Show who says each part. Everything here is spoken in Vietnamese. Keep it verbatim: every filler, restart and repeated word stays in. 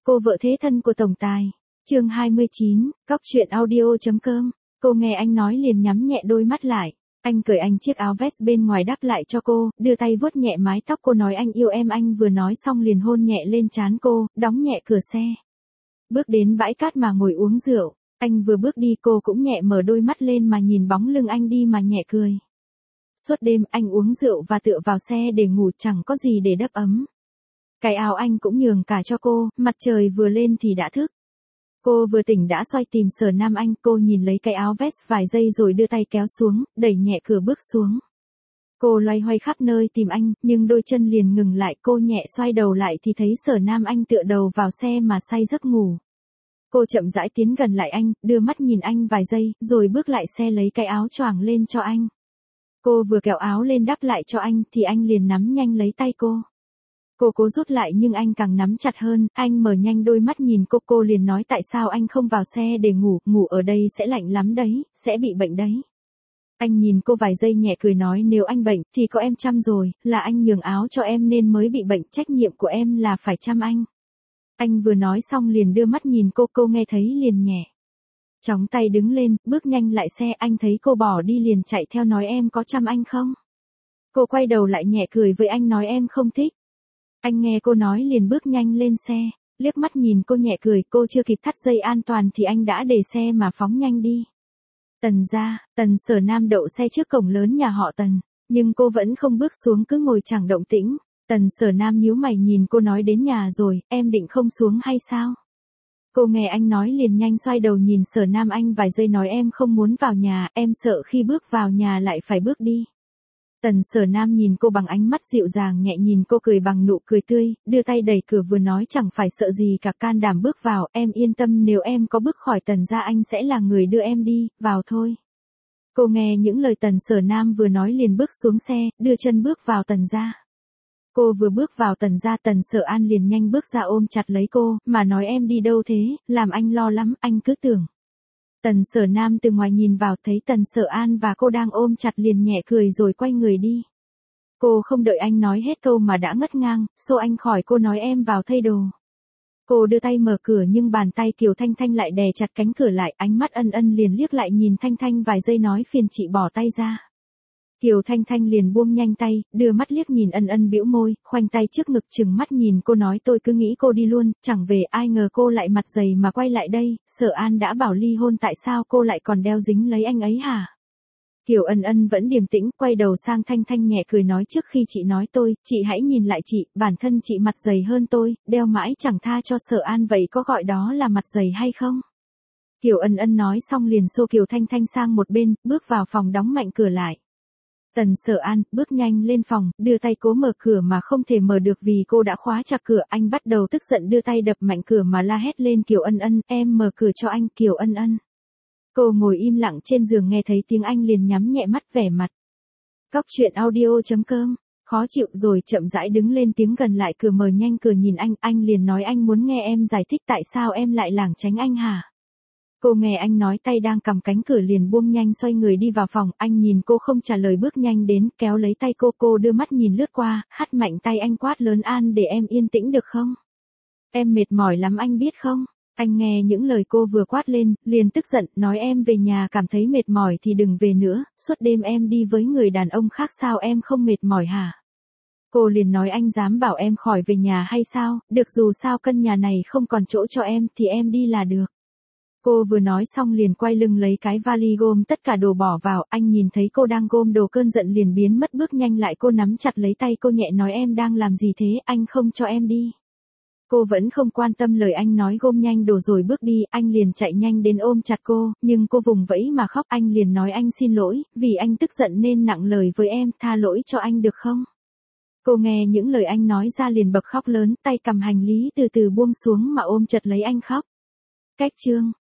Speaker 1: Cô vợ thế thân của tổng tài. Chương hai mươi chín, cóc truyện audio.com. Cô nghe anh nói liền nhắm nhẹ đôi mắt lại. Anh cởi anh chiếc áo vest bên ngoài đắp lại cho cô, đưa tay vuốt nhẹ mái tóc cô nói anh yêu em. Anh vừa nói xong liền hôn nhẹ lên trán cô, đóng nhẹ cửa xe. Bước đến bãi cát mà ngồi uống rượu. Anh vừa bước đi cô cũng nhẹ mở đôi mắt lên mà nhìn bóng lưng anh đi mà nhẹ cười. Suốt đêm anh uống rượu và tựa vào xe để ngủ, chẳng có gì để đắp ấm. Cái áo anh cũng nhường cả cho cô, mặt trời vừa lên thì đã thức. Cô vừa tỉnh đã xoay tìm Sở Nam Anh, cô nhìn lấy cái áo vest vài giây rồi đưa tay kéo xuống, đẩy nhẹ cửa bước xuống. Cô loay hoay khắp nơi tìm anh, nhưng đôi chân liền ngừng lại, cô nhẹ xoay đầu lại thì thấy Sở Nam Anh tựa đầu vào xe mà say giấc ngủ. Cô chậm rãi tiến gần lại anh, đưa mắt nhìn anh vài giây, rồi bước lại xe lấy cái áo choàng lên cho anh. Cô vừa kéo áo lên đắp lại cho anh thì anh liền nắm nhanh lấy tay cô. Cô cố rút lại nhưng anh càng nắm chặt hơn, anh mở nhanh đôi mắt nhìn cô, cô liền nói tại sao anh không vào xe để ngủ, ngủ ở đây sẽ lạnh lắm đấy, sẽ bị bệnh đấy. Anh nhìn cô vài giây nhẹ cười nói nếu anh bệnh thì có em chăm rồi, là anh nhường áo cho em nên mới bị bệnh, trách nhiệm của em là phải chăm anh. Anh vừa nói xong liền đưa mắt nhìn cô, cô nghe thấy liền nhẹ chóng tay đứng lên, bước nhanh lại xe. Anh thấy cô bỏ đi liền chạy theo nói em có chăm anh không? Cô quay đầu lại nhẹ cười với anh nói em không thích. Anh nghe cô nói liền bước nhanh lên xe, liếc mắt nhìn cô nhẹ cười, cô chưa kịp thắt dây an toàn thì anh đã để xe mà phóng nhanh đi. Tần gia, Tần Sở Nam đậu xe trước cổng lớn nhà họ Tần, nhưng cô vẫn không bước xuống cứ ngồi chẳng động tĩnh. Tần Sở Nam nhíu mày nhìn cô nói đến nhà rồi, em định không xuống hay sao? Cô nghe anh nói liền nhanh xoay đầu nhìn Sở Nam Anh vài giây nói em không muốn vào nhà, em sợ khi bước vào nhà lại phải bước đi. Tần Sở Nam nhìn cô bằng ánh mắt dịu dàng nhẹ nhìn cô cười bằng nụ cười tươi, đưa tay đẩy cửa vừa nói chẳng phải sợ gì cả can đảm bước vào, em yên tâm nếu em có bước khỏi Tần gia anh sẽ là người đưa em đi, vào thôi. Cô nghe những lời Tần Sở Nam vừa nói liền bước xuống xe, đưa chân bước vào Tần gia. Cô vừa bước vào Tần gia Tần Sở An liền nhanh bước ra ôm chặt lấy cô, mà nói em đi đâu thế, làm anh lo lắm, anh cứ tưởng. Tần Sở Nam từ ngoài nhìn vào thấy Tần Sở An và cô đang ôm chặt liền nhẹ cười rồi quay người đi. Cô không đợi anh nói hết câu mà đã ngất ngang, xô anh khỏi cô nói em vào thay đồ. Cô đưa tay mở cửa nhưng bàn tay Kiều Thanh Thanh lại đè chặt cánh cửa lại, ánh mắt Ân Ân liền liếc lại nhìn Thanh Thanh vài giây nói phiền chị bỏ tay ra. Kiều Thanh Thanh liền buông nhanh tay, đưa mắt liếc nhìn Ân Ân bĩu môi, khoanh tay trước ngực chừng mắt nhìn cô nói tôi cứ nghĩ cô đi luôn, chẳng về ai ngờ cô lại mặt dày mà quay lại đây, Sở An đã bảo ly hôn tại sao cô lại còn đeo dính lấy anh ấy hả? Kiều Ân Ân vẫn điềm tĩnh, quay đầu sang Thanh Thanh nhẹ cười nói trước khi chị nói tôi, chị hãy nhìn lại chị, bản thân chị mặt dày hơn tôi, đeo mãi chẳng tha cho Sở An vậy có gọi đó là mặt dày hay không? Kiều Ân Ân nói xong liền xô Kiều Thanh Thanh sang một bên, bước vào phòng đóng mạnh cửa lại. Tần Sở An bước nhanh lên phòng, đưa tay cố mở cửa mà không thể mở được vì cô đã khóa chặt cửa. Anh bắt đầu tức giận đưa tay đập mạnh cửa mà la hét lên Kiều Ân Ân, em mở cửa cho anh. Kiều Ân Ân. Cô ngồi im lặng trên giường nghe thấy tiếng anh liền nhắm nhẹ mắt vẻ mặt. Cóc truyện audio.com. Khó chịu rồi chậm rãi đứng lên tiếng gần lại cửa mở nhanh cửa nhìn anh. Anh liền nói anh muốn nghe em giải thích tại sao em lại lảng tránh anh hả? Cô nghe anh nói tay đang cầm cánh cửa liền buông nhanh xoay người đi vào phòng, anh nhìn cô không trả lời bước nhanh đến, kéo lấy tay cô, cô đưa mắt nhìn lướt qua, hắt mạnh tay anh quát lớn An để em yên tĩnh được không? Em mệt mỏi lắm anh biết không? Anh nghe những lời cô vừa quát lên, liền tức giận, nói em về nhà cảm thấy mệt mỏi thì đừng về nữa, suốt đêm em đi với người đàn ông khác sao em không mệt mỏi hả? Cô liền nói anh dám bảo em khỏi về nhà hay sao, được dù sao căn nhà này không còn chỗ cho em thì em đi là được. Cô vừa nói xong liền quay lưng lấy cái vali gom tất cả đồ bỏ vào, anh nhìn thấy cô đang gom đồ cơn giận liền biến mất bước nhanh lại cô nắm chặt lấy tay cô nhẹ nói em đang làm gì thế, anh không cho em đi. Cô vẫn không quan tâm lời anh nói gom nhanh đồ rồi bước đi, anh liền chạy nhanh đến ôm chặt cô, nhưng cô vùng vẫy mà khóc anh liền nói anh xin lỗi, vì anh tức giận nên nặng lời với em, tha lỗi cho anh được không? Cô nghe những lời anh nói ra liền bật khóc lớn, tay cầm hành lý từ từ buông xuống mà ôm chặt lấy anh khóc. Cách chương